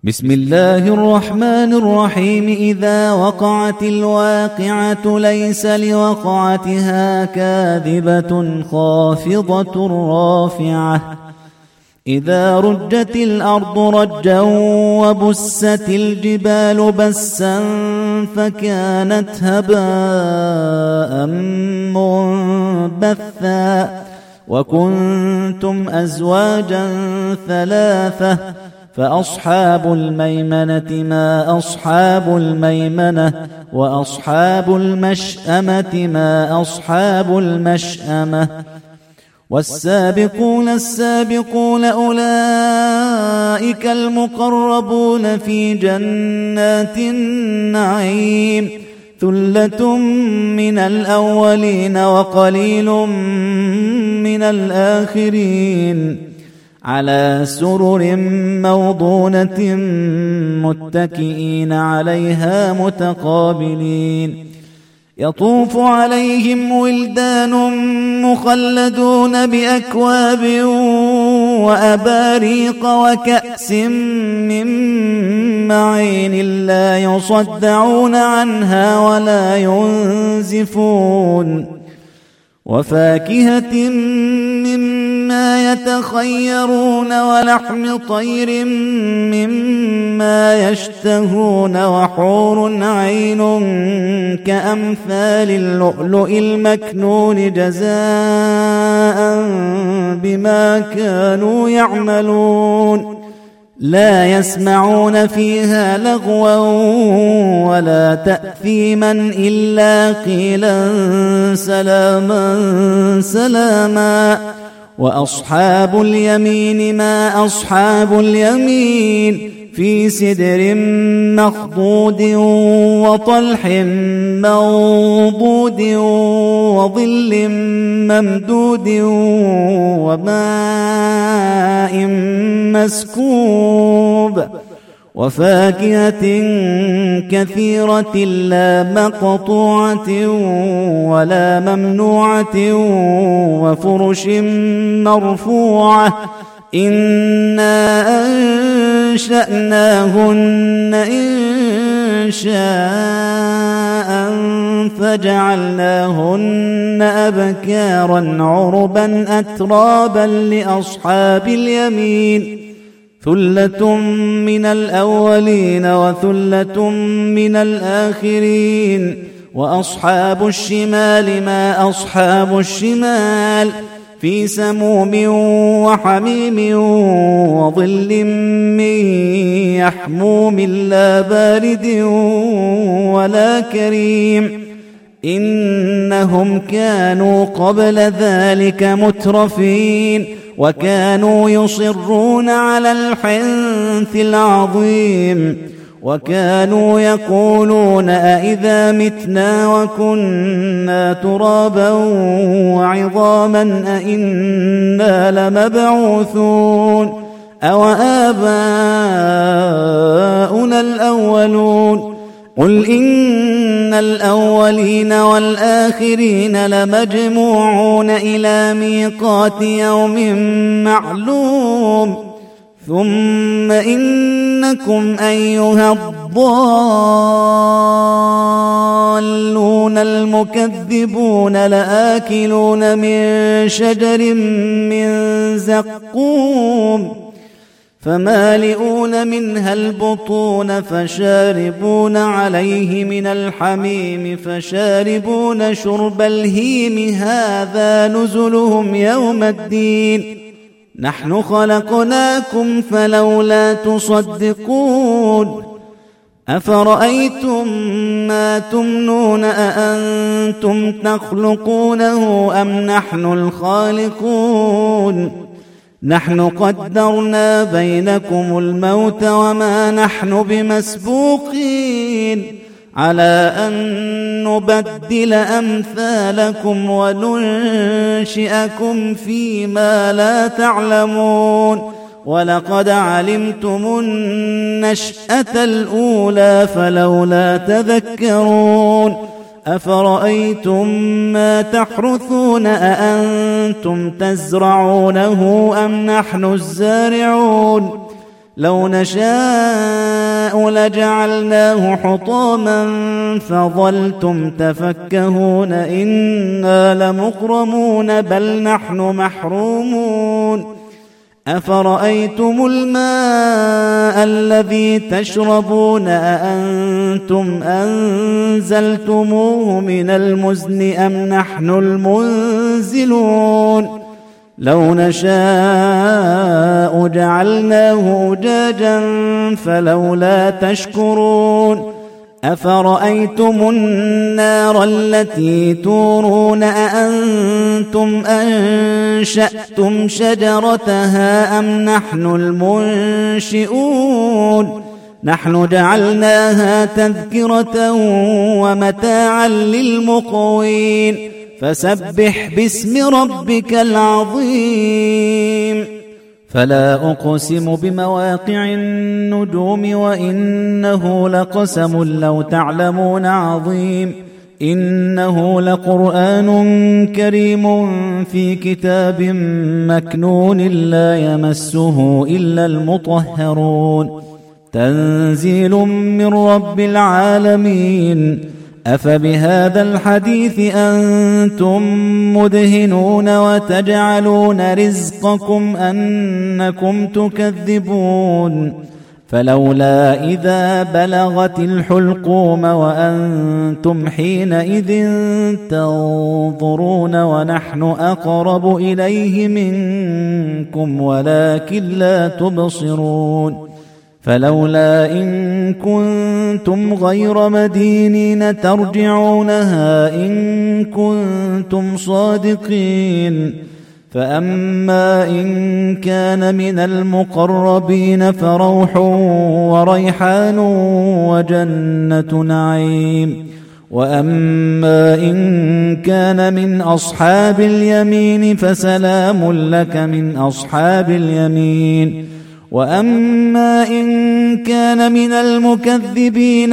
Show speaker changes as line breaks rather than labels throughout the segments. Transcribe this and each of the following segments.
بسم الله الرحمن الرحيم. إذا وقعت الواقعة ليس لوقعتها كاذبة خافضة رافعة إذا رجت الأرض رجا وبست الجبال بسا فكانت هباء منبثا وكنتم أزواجا ثلاثة فأصحاب الميمنة ما أصحاب الميمنة وأصحاب المشأمة ما أصحاب المشأمة والسابقون السابقون أولئك المقربون في جنات النعيم ثلة من الأولين وقليل من الآخرين على سرر موضونة متكئين عليها متقابلين يطوف عليهم ولدان مخلدون بأكواب وأباريق وكأس من معين لا يصدعون عنها ولا ينزفون وفاكهة مما يتخيرون ولحم طير مما يشتهون وحور عين كأمثال اللؤلؤ المكنون جزاء بما كانوا يعملون لا يسمعون فيها لغوا ولا تأثيما إلا قيلا سلاما سلاما وأصحاب اليمين ما أصحاب اليمين في سدر مخضود وطلح منضود وظل ممدود وماء مسكوب وفاكهة كثيرة لا مقطوعة ولا ممنوعة وفرش مرفوعة إنا أنشأناهن إنشاء فجعلناهن أبكارا عربا أترابا لأصحاب اليمين ثلة من الأولين وثلة من الآخرين وأصحاب الشمال ما أصحاب الشمال في سموم وحميم وظل من يحموم لا بارد ولا كريم إنهم كانوا قبل ذلك مترفين وكانوا يصرون على الحنث العظيم وكانوا يقولون أئذا متنا وكنا ترابا وعظاما أئنا لمبعوثون أو آباؤنا الأولون قل إن الأولين والآخرين لمجموعون إلى ميقات يوم معلوم ثم إنكم أيها الضالون المكذبون لآكلون من شجر من زقوم فمالئون منها البطون فشاربون عليه من الحميم فشاربون شرب الهيم هذا نزلهم يوم الدين نحن خلقناكم فلولا تصدقون أفرأيتم ما تمنون أأنتم تخلقونه أم نحن الخالقون نحن قدرنا بينكم الموت وما نحن بمسبوقين على أن نبدل أمثالكم وننشئكم فيما لا تعلمون ولقد علمتم النشأة الأولى فلولا تذكرون أفرأيتم ما تحرثون أأنتم تزرعونه أم نحن الزارعون لو نشاء نشأ لجعلناه حطاما فظلتم تفكهون إنا لمغرمون بل نحن محرومون أفرأيتم الماء الذي تشربون أأنتم أنزلتموه من المزن أم نحن المنزلون لو نشاء جعلناه أجاجا فلولا تشكرون أفرأيتم النار التي تورون أأنتم أنشأتم شجرتها أم نحن المنشئون نحن جعلناها تذكرة ومتاعا للمقوين فسبح باسم ربك العظيم فلا أقسم بمواقع النجوم وإنه لقسم لو تعلمون عظيم إنه لقرآن كريم في كتاب مكنون لا يمسه إلا المطهرون تنزيل من رب العالمين أفبهذا الحديث أنتم مدهنون وتجعلون رزقكم أنكم تكذبون فلولا إذا بلغت الحلقوم وأنتم حينئذ تنظرون ونحن أقرب إليه منكم ولكن لا تبصرون فلولا إن كنتم غير مدينين ترجعونها إن كنتم صادقين فأما إن كان من المقربين فروح وريحان وجنة نعيم وأما إن كان من أصحاب اليمين فسلام لك من أصحاب اليمين وأما إن كان من المكذبين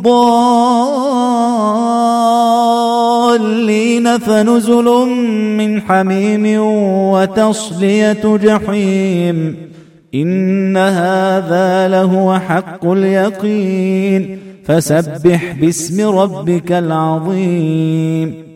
الضالين فنزل من حميم وتصلية جحيم إن هذا لهو حق اليقين فسبح باسم ربك العظيم